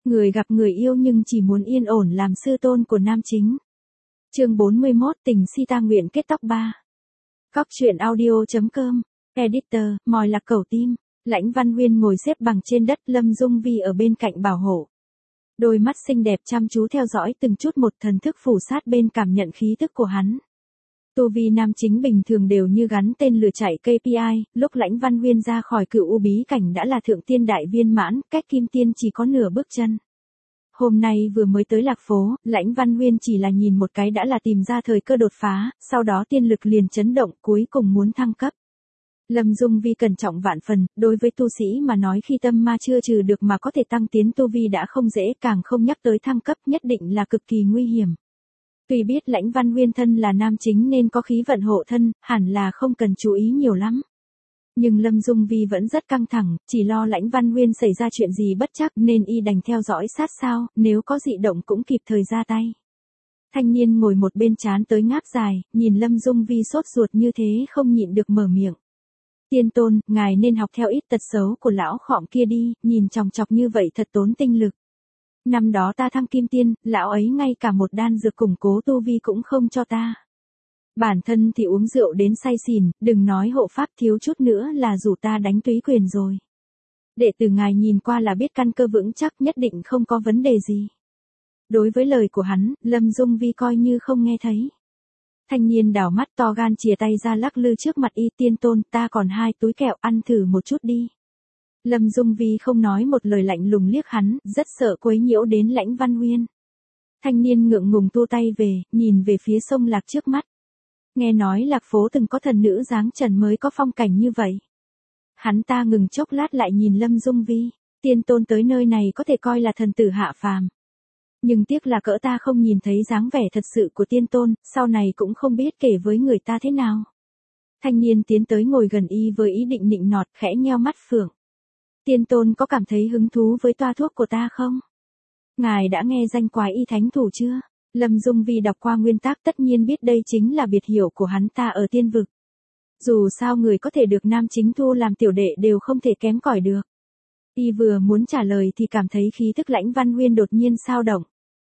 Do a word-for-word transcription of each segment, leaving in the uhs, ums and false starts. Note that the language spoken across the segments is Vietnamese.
Người gặp người yêu nhưng chỉ muốn yên ổn làm sư tôn của nam chính. Chương bốn mươi mốt Tình si ta nguyện kết tóc ba. Cóc truyện audio chấm com. Editor, mòi lạc cẩu tim. Lãnh Văn Huyên ngồi xếp bằng trên đất, Lâm Dung Vi ở bên cạnh bảo hộ. Đôi mắt xinh đẹp chăm chú theo dõi từng chút một, thần thức phủ sát bên cảm nhận khí tức của hắn. Tu vi nam chính bình thường đều như gắn tên lửa chạy ca pê i, lúc Lãnh Văn Huyên ra khỏi cựu u bí cảnh đã là thượng tiên đại viên mãn, cách kim tiên chỉ có nửa bước chân. Hôm nay vừa mới tới Lạc Phố, Lãnh Văn Huyên chỉ là nhìn một cái đã là tìm ra thời cơ đột phá, sau đó tiên lực liền chấn động, cuối cùng muốn thăng cấp. Lâm Dung Vi cẩn trọng vạn phần, đối với tu sĩ mà nói khi tâm ma chưa trừ được mà có thể tăng tiến tu vi đã không dễ, càng không nhắc tới thăng cấp, nhất định là cực kỳ nguy hiểm. Tuy biết Lãnh Văn Huyên thân là nam chính nên có khí vận hộ thân, hẳn là không cần chú ý nhiều lắm. Nhưng Lâm Dung Vi vẫn rất căng thẳng, chỉ lo Lãnh Văn Huyên xảy ra chuyện gì bất trắc nên y đành theo dõi sát sao, nếu có dị động cũng kịp thời ra tay. Thanh niên ngồi một bên chán tới ngáp dài, nhìn Lâm Dung Vi sốt ruột như thế không nhịn được mở miệng. Tiên tôn, ngài nên học theo ít tật xấu của lão khọm kia đi, nhìn chòng chọc như vậy thật tốn tinh lực. Năm đó ta thăng kim tiên, lão ấy ngay cả một đan dược củng cố tu vi cũng không cho ta. Bản thân thì uống rượu đến say xỉn, đừng nói hộ pháp, thiếu chút nữa là rủ ta đánh túy quyền rồi. Đệ tử ngài nhìn qua là biết căn cơ vững chắc, nhất định không có vấn đề gì. Đối với lời của hắn, Lâm Dung Vi coi như không nghe thấy. Thanh niên đảo mắt to gan chìa tay ra lắc lư trước mặt y. Tiên tôn, ta còn hai túi kẹo, ăn thử một chút đi. Lâm Dung Vi không nói một lời, lạnh lùng liếc hắn, rất sợ quấy nhiễu đến Lãnh Văn Huyên. Thanh niên ngượng ngùng tu tay về, nhìn về phía sông Lạc trước mắt. Nghe nói Lạc Phố từng có thần nữ dáng trần mới có phong cảnh như vậy. Hắn ta ngừng chốc lát lại nhìn Lâm Dung Vi. Tiên tôn tới nơi này có thể coi là thần tử hạ phàm. Nhưng tiếc là cỡ ta không nhìn thấy dáng vẻ thật sự của tiên tôn, sau này cũng không biết kể với người ta thế nào. Thanh niên tiến tới ngồi gần y với ý định nịnh nọt, khẽ nheo mắt phượng. Tiên tôn có cảm thấy hứng thú với toa thuốc của ta không? Ngài đã nghe danh quái y thánh thủ chưa? Lâm Dung Vi đọc qua nguyên tắc tất nhiên biết đây chính là biệt hiệu của hắn ta ở tiên vực. Dù sao người có thể được nam chính thu làm tiểu đệ đều không thể kém cỏi được. Y vừa muốn trả lời thì cảm thấy khí tức Lãnh Văn Huyên đột nhiên xao động.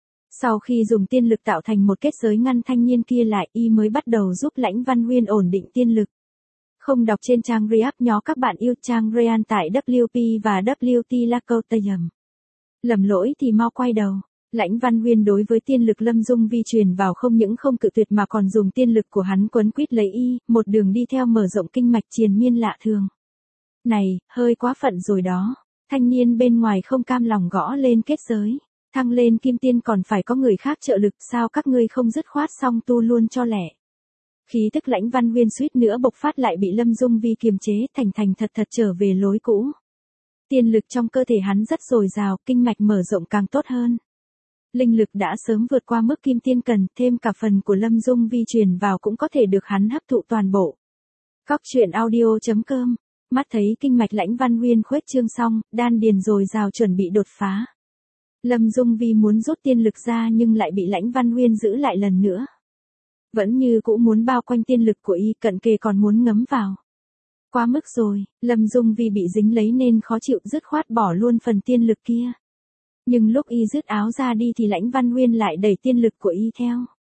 Sau khi dùng tiên lực tạo thành một kết giới ngăn thanh niên kia lại, y mới bắt đầu giúp Lãnh Văn Huyên ổn định tiên lực. Không đọc trên trang React nhó các bạn yêu trang Rean tại W P và W T Lacotayum. Lầm lỗi thì mau quay đầu. Lãnh Văn Huyên đối với tiên lực Lâm Dung Vi truyền vào không những không cự tuyệt mà còn dùng tiên lực của hắn quấn quýt lấy y, một đường đi theo mở rộng kinh mạch triền miên lạ thường. Này, hơi quá phận rồi đó. Thanh niên bên ngoài không cam lòng gõ lên kết giới. Thăng lên kim tiên còn phải có người khác trợ lực, sao các ngươi không dứt khoát xong tu luôn cho lẹ. Khí tức Lãnh Văn Huyên suýt nữa bộc phát lại bị Lâm Dung Vi kiềm chế, thành thành thật thật trở về lối cũ. Tiên lực trong cơ thể hắn rất dồi dào, kinh mạch mở rộng càng tốt hơn. Linh lực đã sớm vượt qua mức kim tiên cần, thêm cả phần của Lâm Dung Vi truyền vào cũng có thể được hắn hấp thụ toàn bộ. Cóc truyện audio chấm com. Mắt thấy kinh mạch Lãnh Văn Huyên khuếch trương xong, đan điền dồi dào chuẩn bị đột phá. Lâm Dung Vi muốn rút tiên lực ra nhưng lại bị Lãnh Văn Huyên giữ lại lần nữa. Vẫn như cũ muốn bao quanh tiên lực của y, cận kề còn muốn ngấm vào. Quá mức rồi, Lâm Dung Vi bị dính lấy nên khó chịu, dứt khoát bỏ luôn phần tiên lực kia. Nhưng lúc y dứt áo ra đi thì Lãnh Văn Huyên lại đẩy tiên lực của y theo.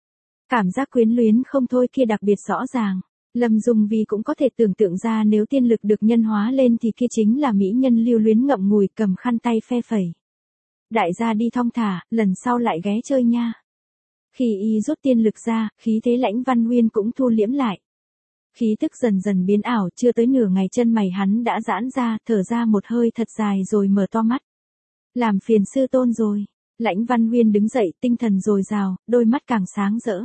Cảm giác quyến luyến không thôi kia đặc biệt rõ ràng. Lâm Dung Vi cũng có thể tưởng tượng ra nếu tiên lực được nhân hóa lên thì kia chính là mỹ nhân lưu luyến ngậm ngùi cầm khăn tay phe phẩy. Đại gia đi thong thả, lần sau lại ghé chơi nha. Khi y rút tiên lực ra, khí thế Lãnh Văn Huyên cũng thu liễm lại. Khí tức dần dần biến ảo, chưa tới nửa ngày chân mày hắn đã giãn ra, thở ra một hơi thật dài rồi mở to mắt. Làm phiền sư tôn rồi. Lãnh Văn Huyên đứng dậy, tinh thần dồi dào, đôi mắt càng sáng rỡ.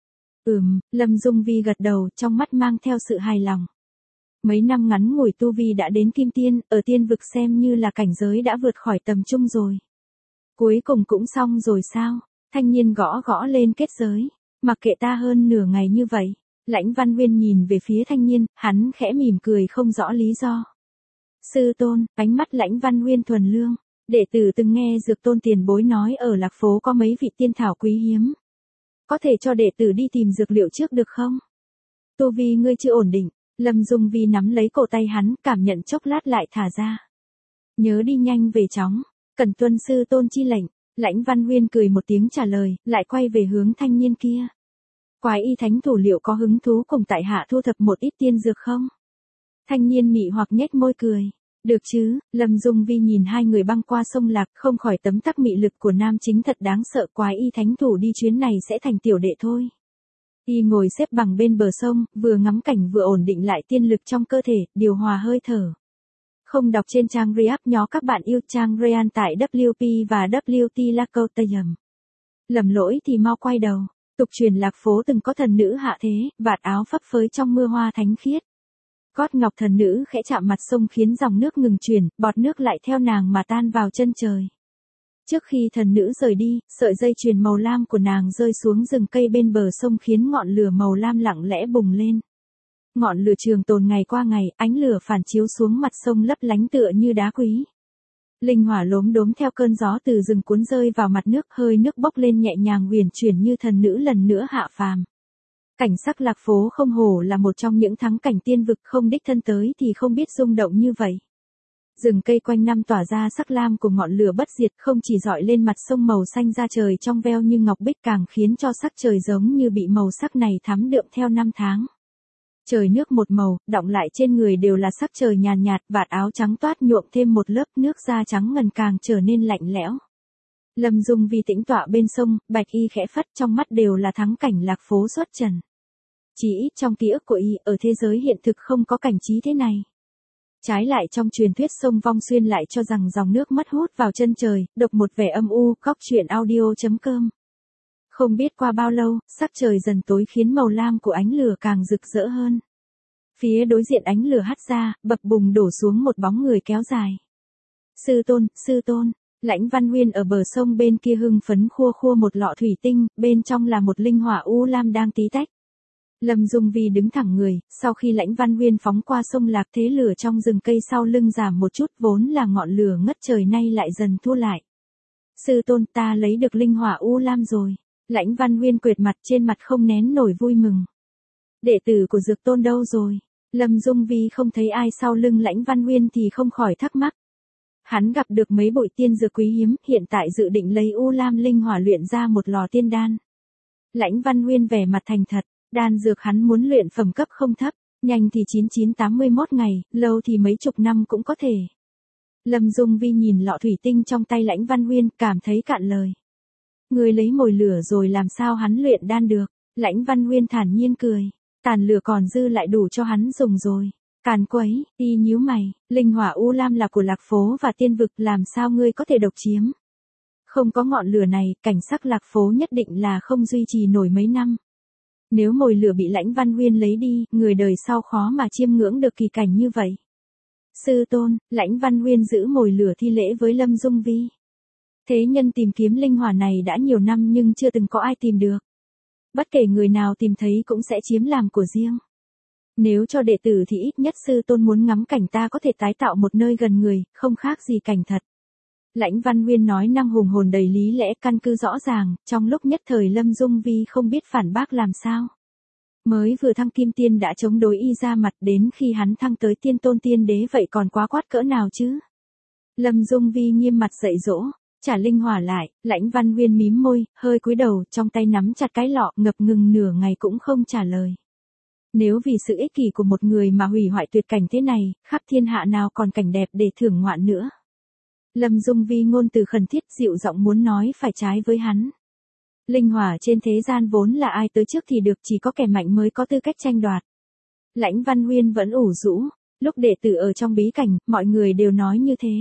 Ừm, Lâm Dung Vi gật đầu, trong mắt mang theo sự hài lòng. Mấy năm ngắn ngủi tu vi đã đến kim tiên, ở tiên vực xem như là cảnh giới đã vượt khỏi tầm trung rồi. Cuối cùng cũng xong rồi sao? Thanh niên gõ gõ lên kết giới. Mặc kệ ta hơn nửa ngày như vậy. Lãnh Văn Huyên nhìn về phía thanh niên, hắn khẽ mỉm cười không rõ lý do. Sư tôn, ánh mắt Lãnh Văn Huyên thuần lương. Đệ tử từng nghe Dược Tôn tiền bối nói ở Lạc Phố có mấy vị tiên thảo quý hiếm. Có thể cho đệ tử đi tìm dược liệu trước được không? Tu vi ngươi chưa ổn định. Lâm Dung Vi nắm lấy cổ tay hắn, cảm nhận chốc lát lại thả ra. Nhớ đi nhanh về chóng. Cần tuân sư tôn chi lệnh. Lãnh Văn Huyên cười một tiếng trả lời, lại quay về hướng thanh niên kia. Quái y thánh thủ liệu có hứng thú cùng tại hạ thu thập một ít tiên dược không? Thanh niên mị hoặc nhếch môi cười. Được chứ, Lâm Dung Vi nhìn hai người băng qua sông Lạc, không khỏi tấm tắc mị lực của nam chính thật đáng sợ, quái y thánh thủ đi chuyến này sẽ thành tiểu đệ thôi. Y ngồi xếp bằng bên bờ sông, vừa ngắm cảnh vừa ổn định lại tiên lực trong cơ thể, điều hòa hơi thở. Không đọc trên trang Reapp nhó các bạn yêu trang Rean tại W P và W T Lacotayum. Lầm lỗi thì mau quay đầu. Tục truyền Lạc Phố từng có thần nữ hạ thế, vạt áo phấp phới trong mưa hoa thánh khiết. Gót ngọc thần nữ khẽ chạm mặt sông khiến dòng nước ngừng chuyển, bọt nước lại theo nàng mà tan vào chân trời. Trước khi thần nữ rời đi, sợi dây chuyền màu lam của nàng rơi xuống rừng cây bên bờ sông khiến ngọn lửa màu lam lặng lẽ bùng lên. Ngọn lửa trường tồn ngày qua ngày, ánh lửa phản chiếu xuống mặt sông lấp lánh tựa như đá quý. Linh hỏa lốm đốm theo cơn gió từ rừng cuốn rơi vào mặt nước, hơi nước bốc lên nhẹ nhàng huyền chuyển như thần nữ lần nữa hạ phàm. Cảnh sắc Lạc Phố không hổ là một trong những thắng cảnh tiên vực, không đích thân tới thì không biết rung động như vậy. Rừng cây quanh năm tỏa ra sắc lam của ngọn lửa bất diệt, không chỉ rọi lên mặt sông màu xanh da trời trong veo như ngọc bích, càng khiến cho sắc trời giống như bị màu sắc này thắm đượm theo năm tháng. Trời nước một màu, đọng lại trên người đều là sắc trời nhàn nhạt, vạt áo trắng toát nhuộm thêm một lớp nước da trắng ngần càng trở nên lạnh lẽo. Lâm Dung Vi tĩnh tọa bên sông, bạch y khẽ phất, trong mắt đều là thắng cảnh Lạc Phố xuất trần. Chỉ ít trong ký ức của y, ở thế giới hiện thực không có cảnh trí thế này. Trái lại trong truyền thuyết sông Vong Xuyên lại cho rằng dòng nước mất hút vào chân trời, độc một vẻ âm u. Cóc truyện audio chấm com. Không biết qua bao lâu, sắc trời dần tối khiến màu lam của ánh lửa càng rực rỡ hơn. Phía đối diện ánh lửa hắt ra, bập bùng đổ xuống một bóng người kéo dài. Sư tôn, sư tôn. Lãnh Văn Huyên ở bờ sông bên kia hưng phấn khua khua một lọ thủy tinh, bên trong là một linh hỏa u lam đang tí tách. Lâm Dung Vi đứng thẳng người, sau khi Lãnh Văn Huyên phóng qua sông Lạc, thế lửa trong rừng cây sau lưng giảm một chút, vốn là ngọn lửa ngất trời nay lại dần thu lại. Sư tôn, ta lấy được linh hỏa u lam rồi. Lãnh Văn Huyên quệt mặt, trên mặt không nén nổi vui mừng. Đệ tử của Dược tôn đâu rồi? Lâm Dung Vi không thấy ai sau lưng Lãnh Văn Huyên thì không khỏi thắc mắc. Hắn gặp được mấy bội tiên dược quý hiếm, hiện tại dự định lấy u lam linh hỏa luyện ra một lò tiên đan. Lãnh Văn Huyên vẻ mặt thành thật, đan dược hắn muốn luyện phẩm cấp không thấp, nhanh thì chín chín tám mươi mốt ngày, lâu thì mấy chục năm cũng có thể. Lâm Dung Vi nhìn lọ thủy tinh trong tay Lãnh Văn Huyên, cảm thấy cạn lời. Người lấy mồi lửa rồi làm sao hắn luyện đan được? Lãnh Văn Huyên thản nhiên cười, tàn lửa còn dư lại đủ cho hắn dùng rồi. Càn quấy, y nhíu mày, linh hỏa u lam là của Lạc Phố và tiên vực, làm sao ngươi có thể độc chiếm? Không có ngọn lửa này, cảnh sắc Lạc Phố nhất định là không duy trì nổi mấy năm. Nếu mồi lửa bị Lãnh Văn Huyên lấy đi, người đời sau khó mà chiêm ngưỡng được kỳ cảnh như vậy. Sư tôn, Lãnh Văn Huyên giữ mồi lửa thi lễ với Lâm Dung Vi. Thế nhân tìm kiếm linh hỏa này đã nhiều năm nhưng chưa từng có ai tìm được. Bất kể người nào tìm thấy cũng sẽ chiếm làm của riêng. Nếu cho đệ tử thì ít nhất sư tôn muốn ngắm cảnh ta có thể tái tạo một nơi gần người, không khác gì cảnh thật. Lãnh Văn Huyên nói năng hùng hồn đầy lý lẽ, căn cứ rõ ràng, trong lúc nhất thời Lâm Dung Vi không biết phản bác làm sao. Mới vừa thăng kim tiên đã chống đối y ra mặt, đến khi hắn thăng tới tiên tôn tiên đế vậy còn quá quát cỡ nào chứ. Lâm Dung Vi nghiêm mặt dạy dỗ, trả linh hỏa lại. Lãnh Văn Huyên mím môi, hơi cúi đầu, trong tay nắm chặt cái lọ, ngập ngừng nửa ngày cũng không trả lời. Nếu vì sự ích kỷ của một người mà hủy hoại tuyệt cảnh thế này, khắp thiên hạ nào còn cảnh đẹp để thưởng ngoạn nữa. Lâm Dung Vi ngôn từ khẩn thiết, dịu giọng muốn nói phải trái với hắn. Linh hỏa trên thế gian vốn là ai tới trước thì được, chỉ có kẻ mạnh mới có tư cách tranh đoạt. Lãnh Văn Huyên vẫn ủ rũ, lúc đệ tử ở trong bí cảnh, mọi người đều nói như thế.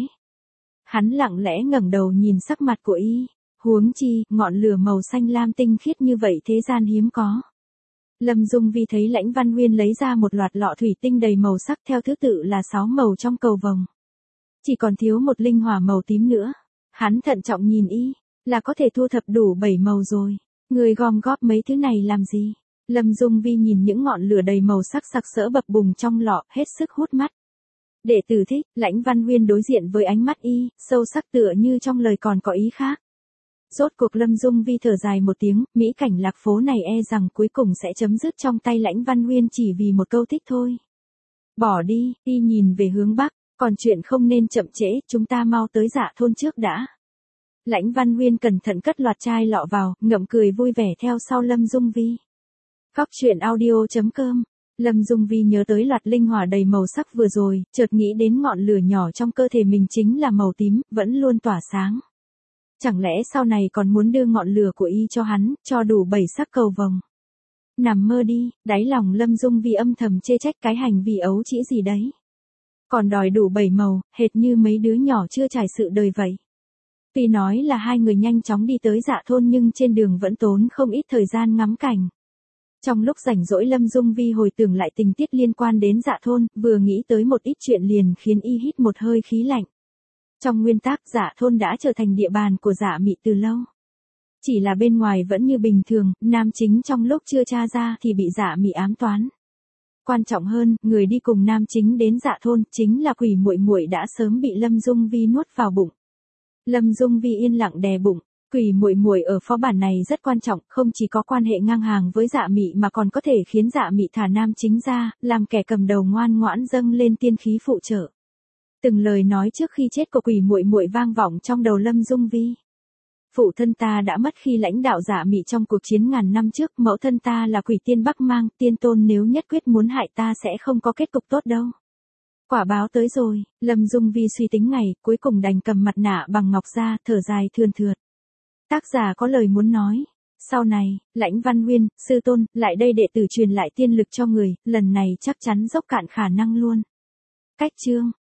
Hắn lặng lẽ ngẩng đầu nhìn sắc mặt của y, huống chi, ngọn lửa màu xanh lam tinh khiết như vậy thế gian hiếm có. Lâm Dung Vi thấy Lãnh Văn Huyên lấy ra một loạt lọ thủy tinh đầy màu sắc theo thứ tự là sáu màu trong cầu vồng. Chỉ còn thiếu một linh hỏa màu tím nữa. Hắn thận trọng nhìn y, là có thể thu thập đủ bảy màu rồi. Người gom góp mấy thứ này làm gì? Lâm Dung Vi nhìn những ngọn lửa đầy màu sắc sặc sỡ bập bùng trong lọ, hết sức hút mắt. Đệ tử thích. Lãnh Văn Huyên đối diện với ánh mắt y, sâu sắc tựa như trong lời còn có ý khác. Rốt cuộc Lâm Dung Vi thở dài một tiếng, mỹ cảnh Lạc Phố này e rằng cuối cùng sẽ chấm dứt trong tay Lãnh Văn Huyên chỉ vì một câu thích thôi. Bỏ đi, y nhìn về hướng bắc, Còn chuyện không nên chậm trễ, chúng ta mau tới Dạ thôn trước đã. Lãnh Văn Huyên cẩn thận cất loạt chai lọ vào, ngậm cười vui vẻ theo sau Lâm Dung Vi. Cóc truyện audio chấm com. Lâm Dung Vi nhớ tới loạt linh hỏa đầy màu sắc vừa rồi, chợt nghĩ đến ngọn lửa nhỏ trong cơ thể mình chính là màu tím, vẫn luôn tỏa sáng. Chẳng lẽ sau này còn muốn đưa ngọn lửa của y cho hắn, cho đủ bảy sắc cầu vồng. Nằm mơ đi, đáy lòng Lâm Dung Vi âm thầm chê trách cái hành vi ấu trĩ gì đấy. Còn đòi đủ bảy màu, hệt như mấy đứa nhỏ chưa trải sự đời vậy. Tuy nói là hai người nhanh chóng đi tới Dạ thôn nhưng trên đường vẫn tốn không ít thời gian ngắm cảnh. Trong lúc rảnh rỗi Lâm Dung Vi hồi tưởng lại tình tiết liên quan đến Dạ thôn, vừa nghĩ tới một ít chuyện liền khiến y hít một hơi khí lạnh. Trong nguyên tắc Dạ thôn đã trở thành địa bàn của Dạ Mị từ lâu. Chỉ là bên ngoài vẫn như bình thường, nam chính trong lúc chưa tra ra thì bị Dạ Mị ám toán. Quan trọng hơn, người đi cùng nam chính đến Dạ thôn chính là Quỷ Muội Muội đã sớm bị Lâm Dung Vi nuốt vào bụng. Lâm Dung Vi yên lặng đè bụng. Quỷ Muội Muội ở phó bản này rất quan trọng, không chỉ có quan hệ ngang hàng với Dạ Mị mà còn có thể khiến Dạ Mị thả nam chính ra, làm kẻ cầm đầu ngoan ngoãn dâng lên tiên khí phụ trợ. Từng lời nói trước khi chết của Quỷ Muội Muội vang vọng trong đầu Lâm Dung Vi. Phụ thân ta đã mất khi lãnh đạo Dạ Mị trong cuộc chiến ngàn năm trước, mẫu thân ta là quỷ tiên Bắc Mang, tiên tôn nếu nhất quyết muốn hại ta sẽ không có kết cục tốt đâu. Quả báo tới rồi, Lâm Dung Vi suy tính ngày, cuối cùng đành cầm mặt nạ bằng ngọc ra, thở dài thườn thượt. Tác giả có lời muốn nói. Sau này, Lãnh Văn Huyên, sư tôn, lại đây đệ tử truyền lại tiên lực cho người, lần này chắc chắn dốc cạn khả năng luôn. Cách chương.